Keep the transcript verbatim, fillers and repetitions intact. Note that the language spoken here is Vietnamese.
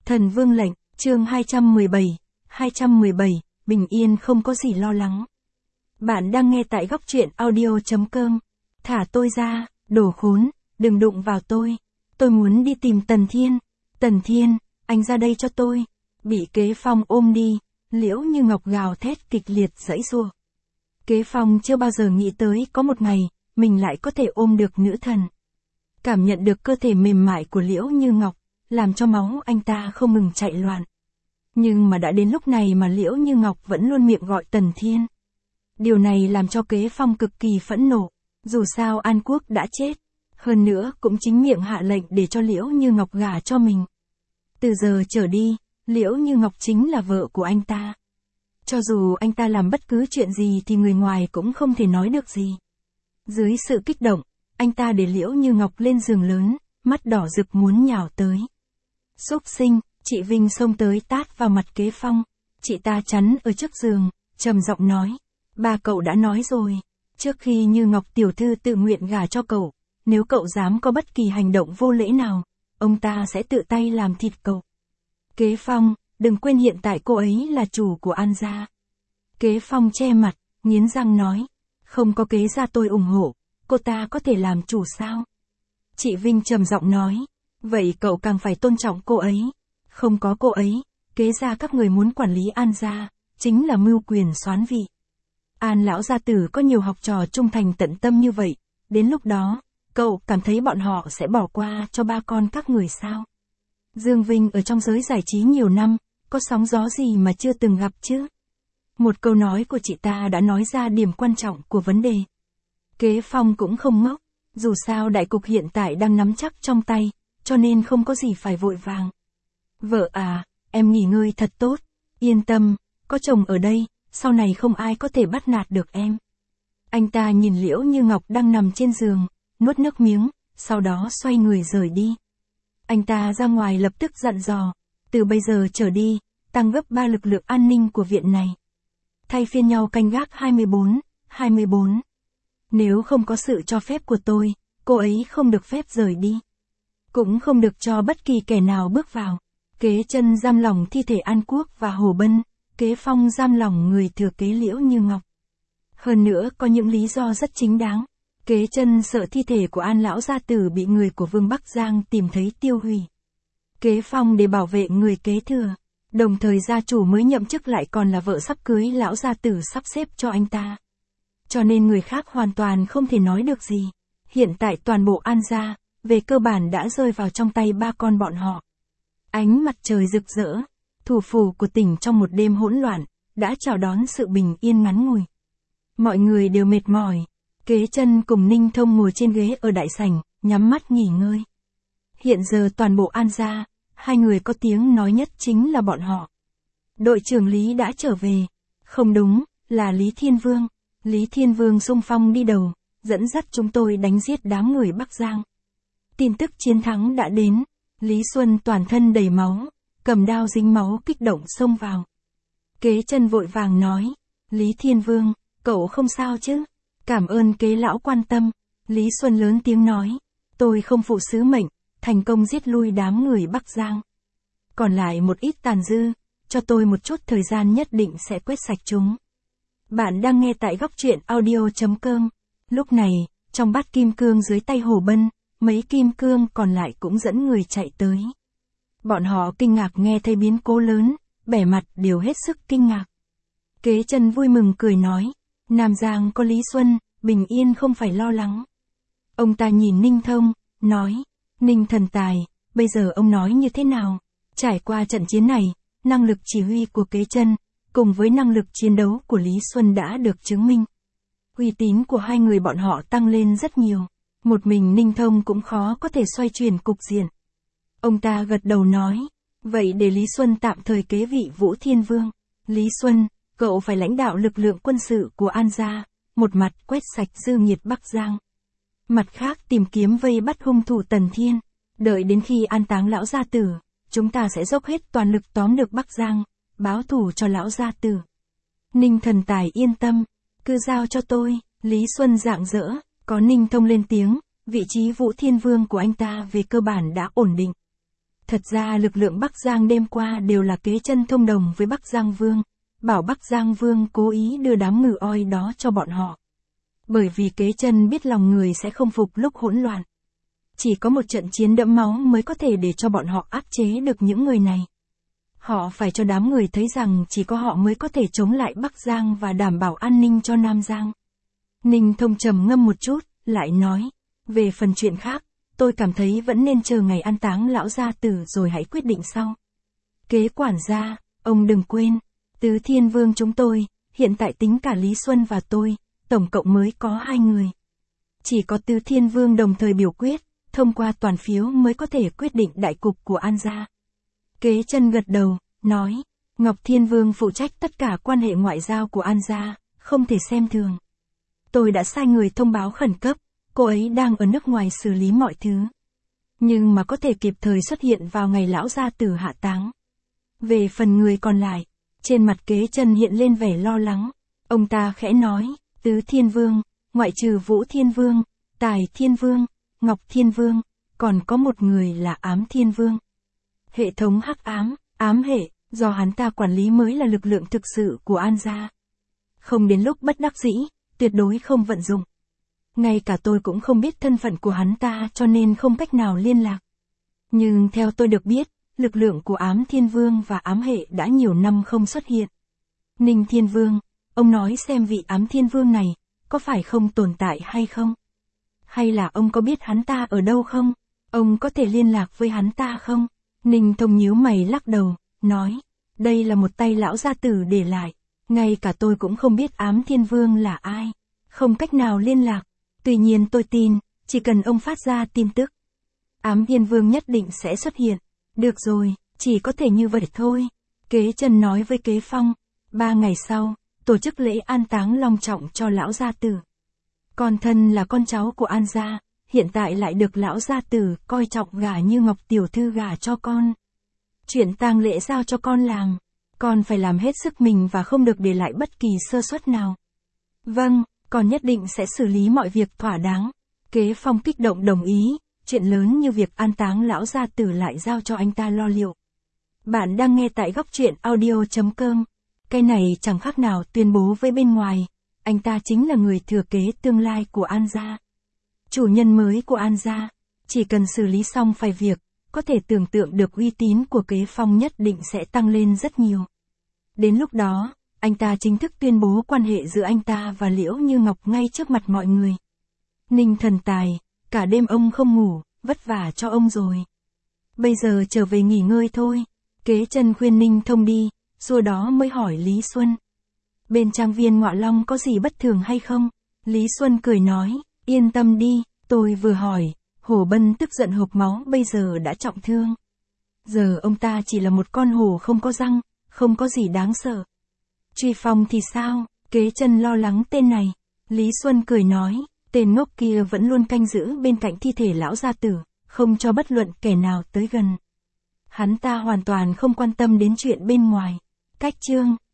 Thần Vương lệnh, chương hai trăm mười bảy, hai trăm mười bảy, bình yên không có gì lo lắng. Bạn đang nghe tại góc truyện audio.com. Thả tôi ra, đồ khốn, đừng đụng vào tôi. Tôi muốn đi tìm Tần Thiên. Tần Thiên, anh ra đây cho tôi. Bị Kế Phong ôm đi, Liễu Như Ngọc gào thét kịch liệt giãy giụa. Kế Phong chưa bao giờ nghĩ tới có một ngày, mình lại có thể ôm được nữ thần. Cảm nhận được cơ thể mềm mại của Liễu Như Ngọc, làm cho máu anh ta không ngừng chạy loạn. Nhưng mà đã đến lúc này mà Liễu Như Ngọc vẫn luôn miệng gọi Tần Thiên. Điều này làm cho Kế Phong cực kỳ phẫn nộ, dù sao An Quốc đã chết, hơn nữa cũng chính miệng hạ lệnh để cho Liễu Như Ngọc gả cho mình. Từ giờ trở đi, Liễu Như Ngọc chính là vợ của anh ta. Cho dù anh ta làm bất cứ chuyện gì thì người ngoài cũng không thể nói được gì. Dưới sự kích động, anh ta để Liễu Như Ngọc lên giường lớn, mắt đỏ rực muốn nhào tới. Xúc sinh, chị Vinh xông tới tát vào mặt Kế Phong. Chị ta chắn ở trước giường, trầm giọng nói. Ba cậu đã nói rồi, trước khi Như Ngọc tiểu thư tự nguyện gả cho cậu, nếu cậu dám có bất kỳ hành động vô lễ nào, ông ta sẽ tự tay làm thịt cậu. Kế Phong, đừng quên hiện tại cô ấy là chủ của An gia. Kế Phong che mặt, nghiến răng nói. Không có Kế gia tôi ủng hộ, cô ta có thể làm chủ sao? Chị Vinh trầm giọng nói. Vậy cậu càng phải tôn trọng cô ấy. Không có cô ấy, Kế gia các người muốn quản lý An gia, chính là mưu quyền soán vị. An lão gia tử có nhiều học trò trung thành tận tâm như vậy, đến lúc đó, cậu cảm thấy bọn họ sẽ bỏ qua cho ba con các người sao? Dương Vinh ở trong giới giải trí nhiều năm, có sóng gió gì mà chưa từng gặp chứ? Một câu nói của chị ta đã nói ra điểm quan trọng của vấn đề. Kế Phong cũng không ngốc, dù sao đại cục hiện tại đang nắm chắc trong tay, cho nên không có gì phải vội vàng. Vợ à, em nghỉ ngơi thật tốt, yên tâm, có chồng ở đây, sau này không ai có thể bắt nạt được em. Anh ta nhìn Liễu Như Ngọc đang nằm trên giường, nuốt nước miếng, sau đó xoay người rời đi. Anh ta ra ngoài lập tức dặn dò, từ bây giờ trở đi, tăng gấp ba lực lượng an ninh của viện này. Thay phiên nhau canh gác hai mươi bốn, hai mươi bốn. Nếu không có sự cho phép của tôi, cô ấy không được phép rời đi. Cũng không được cho bất kỳ kẻ nào bước vào. Kế Chân giam lỏng thi thể An Quốc và Hồ Bân, Kế Phong giam lỏng người thừa kế Liễu Như Ngọc. Hơn nữa có những lý do rất chính đáng. Kế Chân sợ thi thể của An lão gia tử bị người của Vương Bắc Giang tìm thấy tiêu hủy. Kế Phong để bảo vệ người kế thừa, đồng thời gia chủ mới nhậm chức lại còn là vợ sắp cưới lão gia tử sắp xếp cho anh ta. Cho nên người khác hoàn toàn không thể nói được gì. Hiện tại toàn bộ An gia, về cơ bản đã rơi vào trong tay ba con bọn họ. Ánh mặt trời rực rỡ, thủ phủ của tỉnh trong một đêm hỗn loạn, đã chào đón sự bình yên ngắn ngủi. Mọi người đều mệt mỏi. Kế Chân cùng Ninh Thông ngồi trên ghế ở đại sảnh, nhắm mắt nghỉ ngơi. Hiện giờ toàn bộ An gia, hai người có tiếng nói nhất chính là bọn họ. Đội trưởng Lý đã trở về. Không đúng, là Lý Thiên Vương. Lý Thiên Vương xung phong đi đầu, dẫn dắt chúng tôi đánh giết đám người Bắc Giang. Tin tức chiến thắng đã đến. Lý Xuân toàn thân đầy máu, cầm đao dính máu kích động xông vào. Kế Chân vội vàng nói. Lý Thiên Vương, cậu không sao chứ? Cảm ơn Kế lão quan tâm. Lý Xuân lớn tiếng nói. Tôi không phụ sứ mệnh, thành công giết lui đám người Bắc Giang. Còn lại một ít tàn dư, cho tôi một chút thời gian nhất định sẽ quét sạch chúng. Bạn đang nghe tại góc truyện audio.com. Lúc này, trong bát kim cương dưới tay Hồ Bân, mấy kim cương còn lại cũng dẫn người chạy tới. Bọn họ kinh ngạc nghe thấy biến cố lớn, bẻ mặt đều hết sức kinh ngạc. Kế Chân vui mừng cười nói. Nam Giang có Lý Xuân, bình yên không phải lo lắng. Ông ta nhìn Ninh Thông, nói. Ninh thần tài, bây giờ ông nói như thế nào? Trải qua trận chiến này, năng lực chỉ huy của Kế Chân, cùng với năng lực chiến đấu của Lý Xuân đã được chứng minh. Uy tín của hai người bọn họ tăng lên rất nhiều. Một mình Ninh Thông cũng khó có thể xoay chuyển cục diện. Ông ta gật đầu nói. Vậy để Lý Xuân tạm thời kế vị Vũ Thiên Vương. Lý Xuân, cậu phải lãnh đạo lực lượng quân sự của An gia, một mặt quét sạch dư nghiệt Bắc Giang. Mặt khác tìm kiếm vây bắt hung thủ Tần Thiên. Đợi đến khi an táng lão gia tử, chúng ta sẽ dốc hết toàn lực tóm được Bắc Giang, báo thù cho lão gia tử. Ninh thần tài yên tâm, cứ giao cho tôi. Lý Xuân rạng rỡ, có Ninh Thông lên tiếng, vị trí Vũ Thiên Vương của anh ta về cơ bản đã ổn định. Thật ra lực lượng Bắc Giang đêm qua đều là Kế Chân thông đồng với Bắc Giang Vương, bảo Bắc Giang Vương cố ý đưa đám ngừ oi đó cho bọn họ. Bởi vì Kế Chân biết lòng người sẽ không phục lúc hỗn loạn. Chỉ có một trận chiến đẫm máu mới có thể để cho bọn họ áp chế được những người này. Họ phải cho đám người thấy rằng chỉ có họ mới có thể chống lại Bắc Giang và đảm bảo an ninh cho Nam Giang. Ninh Thông trầm ngâm một chút, lại nói, về phần chuyện khác, tôi cảm thấy vẫn nên chờ ngày an táng lão gia tử rồi hãy quyết định sau. Kế quản gia, ông đừng quên, Tứ Thiên Vương chúng tôi, hiện tại tính cả Lý Xuân và tôi, tổng cộng mới có hai người. Chỉ có Tứ Thiên Vương đồng thời biểu quyết, thông qua toàn phiếu mới có thể quyết định đại cục của An gia. Kế Chân gật đầu, nói, Ngọc Thiên Vương phụ trách tất cả quan hệ ngoại giao của An gia, không thể xem thường. Tôi đã sai người thông báo khẩn cấp, cô ấy đang ở nước ngoài xử lý mọi thứ. Nhưng mà có thể kịp thời xuất hiện vào ngày lão gia tử hạ táng. Về phần người còn lại, trên mặt Kế Chân hiện lên vẻ lo lắng. Ông ta khẽ nói, Tứ Thiên Vương, ngoại trừ Vũ Thiên Vương, Tài Thiên Vương, Ngọc Thiên Vương, còn có một người là Ám Thiên Vương. Hệ thống hắc ám, ám hệ, do hắn ta quản lý mới là lực lượng thực sự của An gia. Không đến lúc bất đắc dĩ, tuyệt đối không vận dụng. Ngay cả tôi cũng không biết thân phận của hắn ta cho nên không cách nào liên lạc. Nhưng theo tôi được biết, lực lượng của Ám Thiên Vương và ám hệ đã nhiều năm không xuất hiện. Ninh Thiên Vương, ông nói xem vị Ám Thiên Vương này, có phải không tồn tại hay không? Hay là ông có biết hắn ta ở đâu không? Ông có thể liên lạc với hắn ta không? Ninh Thông nhíu mày lắc đầu, nói, đây là một tay lão gia tử để lại. Ngay cả tôi cũng không biết Ám Thiên Vương là ai. Không cách nào liên lạc. Tuy nhiên tôi tin, chỉ cần ông phát ra tin tức, Ám Thiên Vương nhất định sẽ xuất hiện. Được rồi, chỉ có thể như vậy thôi. Kế Chân nói với Kế Phong, ba ngày sau, tổ chức lễ an táng long trọng cho lão gia tử. Con thân là con cháu của An gia, hiện tại lại được lão gia tử coi trọng gả như Ngọc tiểu thư gả cho con. Chuyện tang lễ giao cho con làm, con phải làm hết sức mình và không được để lại bất kỳ sơ suất nào. Vâng, con nhất định sẽ xử lý mọi việc thỏa đáng. Kế Phong kích động đồng ý, chuyện lớn như việc an táng lão gia tử lại giao cho anh ta lo liệu. Bạn đang nghe tại góc truyện audio chấm com. Cái này chẳng khác nào tuyên bố với bên ngoài, anh ta chính là người thừa kế tương lai của An gia. Chủ nhân mới của An gia, chỉ cần xử lý xong vài việc, có thể tưởng tượng được uy tín của Kế Phong nhất định sẽ tăng lên rất nhiều. Đến lúc đó, anh ta chính thức tuyên bố quan hệ giữa anh ta và Liễu Như Ngọc ngay trước mặt mọi người. Ninh thần tài, cả đêm ông không ngủ, vất vả cho ông rồi. Bây giờ trở về nghỉ ngơi thôi. Kế Chân khuyên Ninh Thông đi, rồi đó mới hỏi Lý Xuân. Bên trang viên Ngọa Long có gì bất thường hay không? Lý Xuân cười nói, yên tâm đi, tôi vừa hỏi, hổ Bân tức giận hộc máu bây giờ đã trọng thương. Giờ ông ta chỉ là một con hổ không có răng, không có gì đáng sợ. Truy Phong thì sao? Kế Chân lo lắng tên này. Lý Xuân cười nói, tên ngốc kia vẫn luôn canh giữ bên cạnh thi thể lão gia tử, không cho bất luận kẻ nào tới gần. Hắn ta hoàn toàn không quan tâm đến chuyện bên ngoài. Cách chương